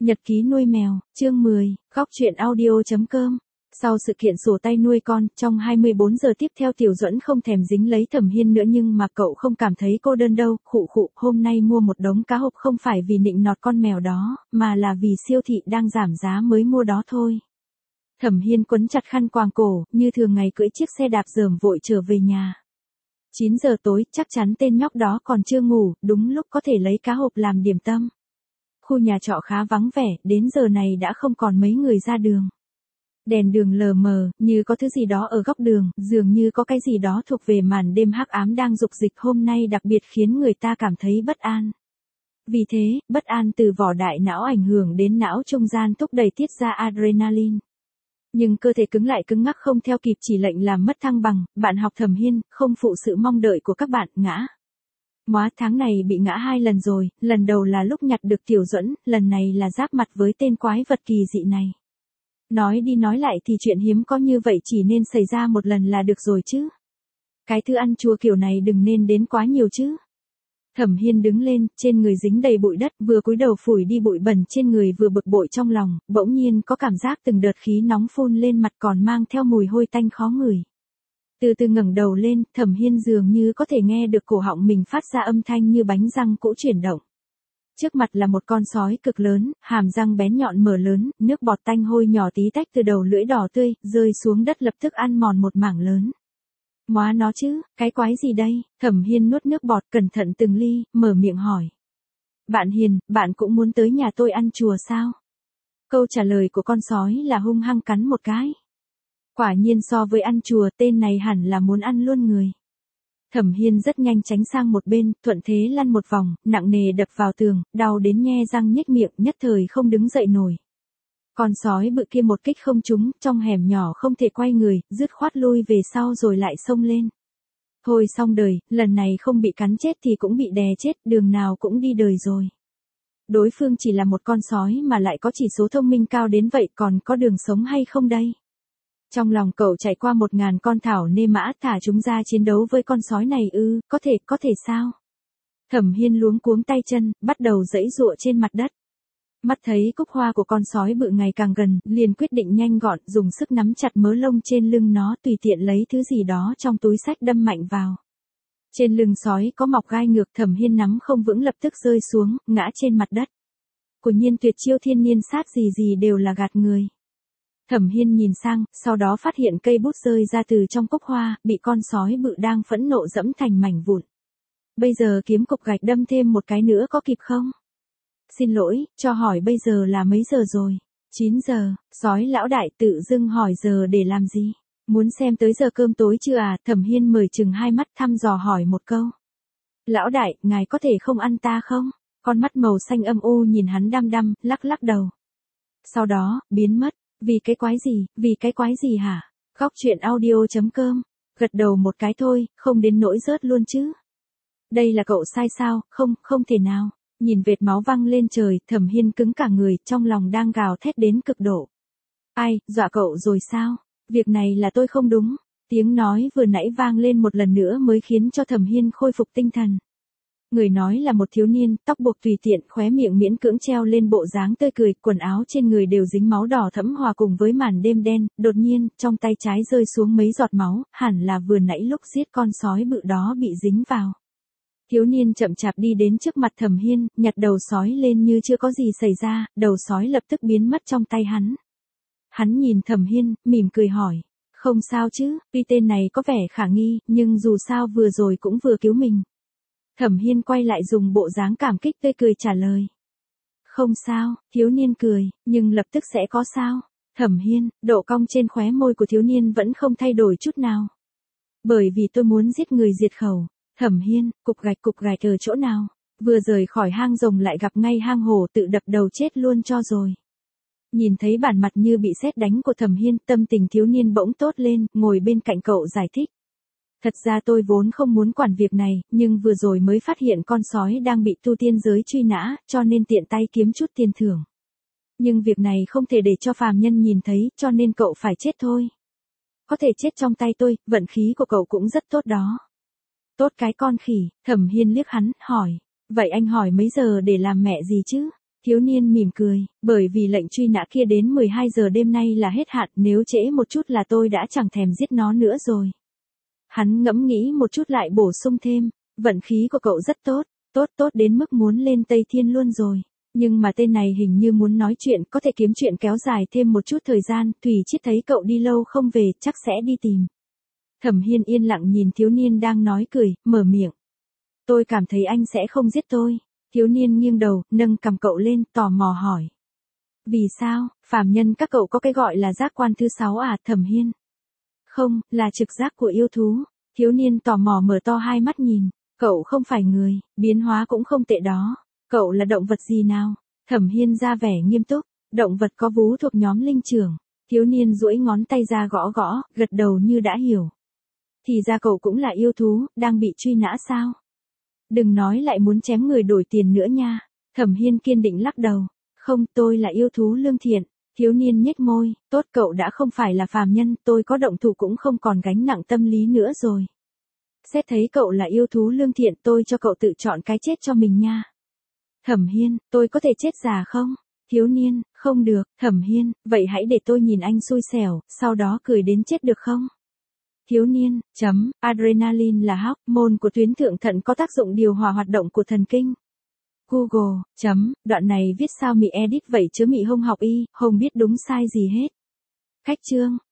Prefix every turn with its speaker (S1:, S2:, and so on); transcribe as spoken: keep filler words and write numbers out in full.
S1: Nhật ký nuôi mèo, chương mười, góc truyện audio chấm com. Sau sự kiện sổ tay nuôi con, trong hai mươi bốn giờ tiếp theo Tiểu Duẫn không thèm dính lấy Thẩm Hiên nữa, nhưng mà cậu không cảm thấy cô đơn đâu. Khụ khụ, hôm nay mua một đống cá hộp không phải vì nịnh nọt con mèo đó, mà là vì siêu thị đang giảm giá mới mua đó thôi. Thẩm Hiên quấn chặt khăn quàng cổ, như thường ngày cưỡi chiếc xe đạp rờm vội trở về nhà. chín giờ tối, chắc chắn tên nhóc đó còn chưa ngủ, đúng lúc có thể lấy cá hộp làm điểm tâm. Khu nhà trọ khá vắng vẻ, đến giờ này đã không còn mấy người ra đường. Đèn đường lờ mờ, như có thứ gì đó ở góc đường, dường như có cái gì đó thuộc về màn đêm hắc ám đang dục dịch hôm nay đặc biệt khiến người ta cảm thấy bất an. Vì thế, bất an từ vỏ đại não ảnh hưởng đến não trung gian thúc đẩy tiết ra adrenaline. Nhưng cơ thể cứng lại cứng ngắc không theo kịp chỉ lệnh làm mất thăng bằng, bạn học Thẩm Hiên, không phụ sự mong đợi của các bạn, ngã. Móa tháng này bị ngã hai lần rồi, lần đầu là lúc nhặt được Tiểu Duẫn, lần này là giáp mặt với tên quái vật kỳ dị này. Nói đi nói lại thì chuyện hiếm có như vậy chỉ nên xảy ra một lần là được rồi chứ. Cái thứ ăn chua kiểu này đừng nên đến quá nhiều chứ. Thẩm Hiên đứng lên, trên người dính đầy bụi đất, vừa cúi đầu phủi đi bụi bẩn trên người vừa bực bội trong lòng, bỗng nhiên có cảm giác từng đợt khí nóng phun lên mặt còn mang theo mùi hôi tanh khó ngửi. Từ từ ngẩng đầu lên, Thẩm Hiên dường như có thể nghe được cổ họng mình phát ra âm thanh như bánh răng cũ chuyển động. Trước mặt là một con sói cực lớn, hàm răng bén nhọn mở lớn, nước bọt tanh hôi nhỏ tí tách từ đầu lưỡi đỏ tươi, rơi xuống đất lập tức ăn mòn một mảng lớn. Móa nó chứ, cái quái gì đây? Thẩm Hiên nuốt nước bọt cẩn thận từng ly, mở miệng hỏi. Bạn Hiền, bạn cũng muốn tới nhà tôi ăn chùa sao? Câu trả lời của con sói là hung hăng cắn một cái. Quả nhiên so với ăn chùa, tên này hẳn là muốn ăn luôn người. Thẩm Hiên rất nhanh tránh sang một bên, thuận thế lăn một vòng, nặng nề đập vào tường, đau đến nhe răng nhếch miệng, nhất thời không đứng dậy nổi. Con sói bự kia một kích không trúng, trong hẻm nhỏ không thể quay người, dứt khoát lui về sau rồi lại xông lên. Thôi xong đời, lần này không bị cắn chết thì cũng bị đè chết, đường nào cũng đi đời rồi. Đối phương chỉ là một con sói mà lại có chỉ số thông minh cao đến vậy, còn có đường sống hay không đây? Trong lòng cậu chạy qua một ngàn con thảo nê mã, thả chúng ra chiến đấu với con sói này ư, có thể, có thể sao? Thẩm Hiên luống cuống tay chân, bắt đầu giãy giụa trên mặt đất. Mắt thấy cúc hoa của con sói bự ngày càng gần, liền quyết định nhanh gọn, dùng sức nắm chặt mớ lông trên lưng nó, tùy tiện lấy thứ gì đó trong túi xách đâm mạnh vào. Trên lưng sói có mọc gai ngược, Thẩm Hiên nắm không vững lập tức rơi xuống, ngã trên mặt đất. Của nhiên tuyệt chiêu thiên niên sát gì gì đều là gạt người. Thẩm Hiên nhìn sang, sau đó phát hiện cây bút rơi ra từ trong cúc hoa, bị con sói bự đang phẫn nộ dẫm thành mảnh vụn. Bây giờ kiếm cục gạch đâm thêm một cái nữa có kịp không? Xin lỗi, cho hỏi bây giờ là mấy giờ rồi? chín giờ, sói lão đại tự dưng hỏi giờ để làm gì? Muốn xem tới giờ cơm tối chưa à? Thẩm Hiên mở trừng hai mắt thăm dò hỏi một câu. Lão đại, ngài có thể không ăn ta không? Con mắt màu xanh âm u nhìn hắn đăm đăm, lắc lắc đầu. Sau đó, biến mất. Vì cái quái gì, vì cái quái gì hả? Góc truyện audio chấm com. Gật đầu một cái thôi, không đến nỗi rớt luôn chứ. Đây là cậu sai sao? Không, không thể nào. Nhìn vệt máu văng lên trời, Thẩm Hiên cứng cả người, trong lòng đang gào thét đến cực độ. Ai, dọa cậu rồi sao? Việc này là tôi không đúng. Tiếng nói vừa nãy vang lên một lần nữa mới khiến cho Thẩm Hiên khôi phục tinh thần. Người nói là một thiếu niên, tóc buộc tùy tiện, khóe miệng miễn cưỡng treo lên bộ dáng tươi cười, quần áo trên người đều dính máu đỏ thẫm hòa cùng với màn đêm đen, đột nhiên, trong tay trái rơi xuống mấy giọt máu, hẳn là vừa nãy lúc giết con sói bự đó bị dính vào. Thiếu niên chậm chạp đi đến trước mặt Thẩm Hiên, nhặt đầu sói lên như chưa có gì xảy ra, đầu sói lập tức biến mất trong tay hắn. Hắn nhìn Thẩm Hiên, mỉm cười hỏi, không sao chứ, tuy tên này có vẻ khả nghi, nhưng dù sao vừa rồi cũng vừa cứu mình. Thẩm Hiên quay lại dùng bộ dáng cảm kích tươi cười trả lời. Không sao, thiếu niên cười, nhưng lập tức sẽ có sao. Thẩm Hiên, độ cong trên khóe môi của thiếu niên vẫn không thay đổi chút nào. Bởi vì tôi muốn giết người diệt khẩu. Thẩm Hiên, cục gạch cục gạch ở chỗ nào? Vừa rời khỏi hang rồng lại gặp ngay hang hổ, tự đập đầu chết luôn cho rồi. Nhìn thấy bản mặt như bị sét đánh của Thẩm Hiên, tâm tình thiếu niên bỗng tốt lên, ngồi bên cạnh cậu giải thích. Thật ra tôi vốn không muốn quản việc này, nhưng vừa rồi mới phát hiện con sói đang bị tu tiên giới truy nã, cho nên tiện tay kiếm chút tiền thưởng. Nhưng việc này không thể để cho phàm nhân nhìn thấy, cho nên cậu phải chết thôi. Có thể chết trong tay tôi, vận khí của cậu cũng rất tốt đó. Tốt cái con khỉ, Thẩm Hiên liếc hắn, hỏi. Vậy anh hỏi mấy giờ để làm mẹ gì chứ? Thiếu niên mỉm cười, bởi vì lệnh truy nã kia đến mười hai giờ đêm nay là hết hạn, nếu trễ một chút là tôi đã chẳng thèm giết nó nữa rồi. Hắn ngẫm nghĩ một chút lại bổ sung thêm, vận khí của cậu rất tốt, tốt tốt đến mức muốn lên Tây Thiên luôn rồi. Nhưng mà tên này hình như muốn nói chuyện, có thể kiếm chuyện kéo dài thêm một chút thời gian, Thủy Chiết thấy cậu đi lâu không về, chắc sẽ đi tìm. Thẩm Hiên yên lặng nhìn thiếu niên đang nói cười, mở miệng. Tôi cảm thấy anh sẽ không giết tôi. Thiếu niên nghiêng đầu, nâng cằm cậu lên, tò mò hỏi. Vì sao, phàm nhân các cậu có cái gọi là giác quan thứ sáu à, Thẩm Hiên? Không, là trực giác của yêu thú. Thiếu niên tò mò mở to hai mắt nhìn, cậu không phải người, biến hóa cũng không tệ đó. Cậu là động vật gì nào? Thẩm Hiên ra vẻ nghiêm túc, động vật có vú thuộc nhóm linh trưởng. Thiếu niên duỗi ngón tay ra gõ gõ, gật đầu như đã hiểu. Thì ra cậu cũng là yêu thú, đang bị truy nã sao? Đừng nói lại muốn chém người đổi tiền nữa nha. Thẩm Hiên kiên định lắc đầu. Không, tôi là yêu thú lương thiện. Thiếu niên nhếch môi, tốt cậu đã không phải là phàm nhân, tôi có động thủ cũng không còn gánh nặng tâm lý nữa rồi. Xét thấy cậu là yêu thú lương thiện, tôi cho cậu tự chọn cái chết cho mình nha. Thẩm Hiên, tôi có thể chết già không? Thiếu niên, không được. Thẩm Hiên, vậy hãy để tôi nhìn anh xui xẻo, sau đó cười đến chết được không? Thiếu niên, chấm, adrenaline là hormone của tuyến thượng thận có tác dụng điều hòa hoạt động của thần kinh. Google, chấm, đoạn này viết sao mị edit vậy chứ mị không học y, không biết đúng sai gì hết. Khách chương.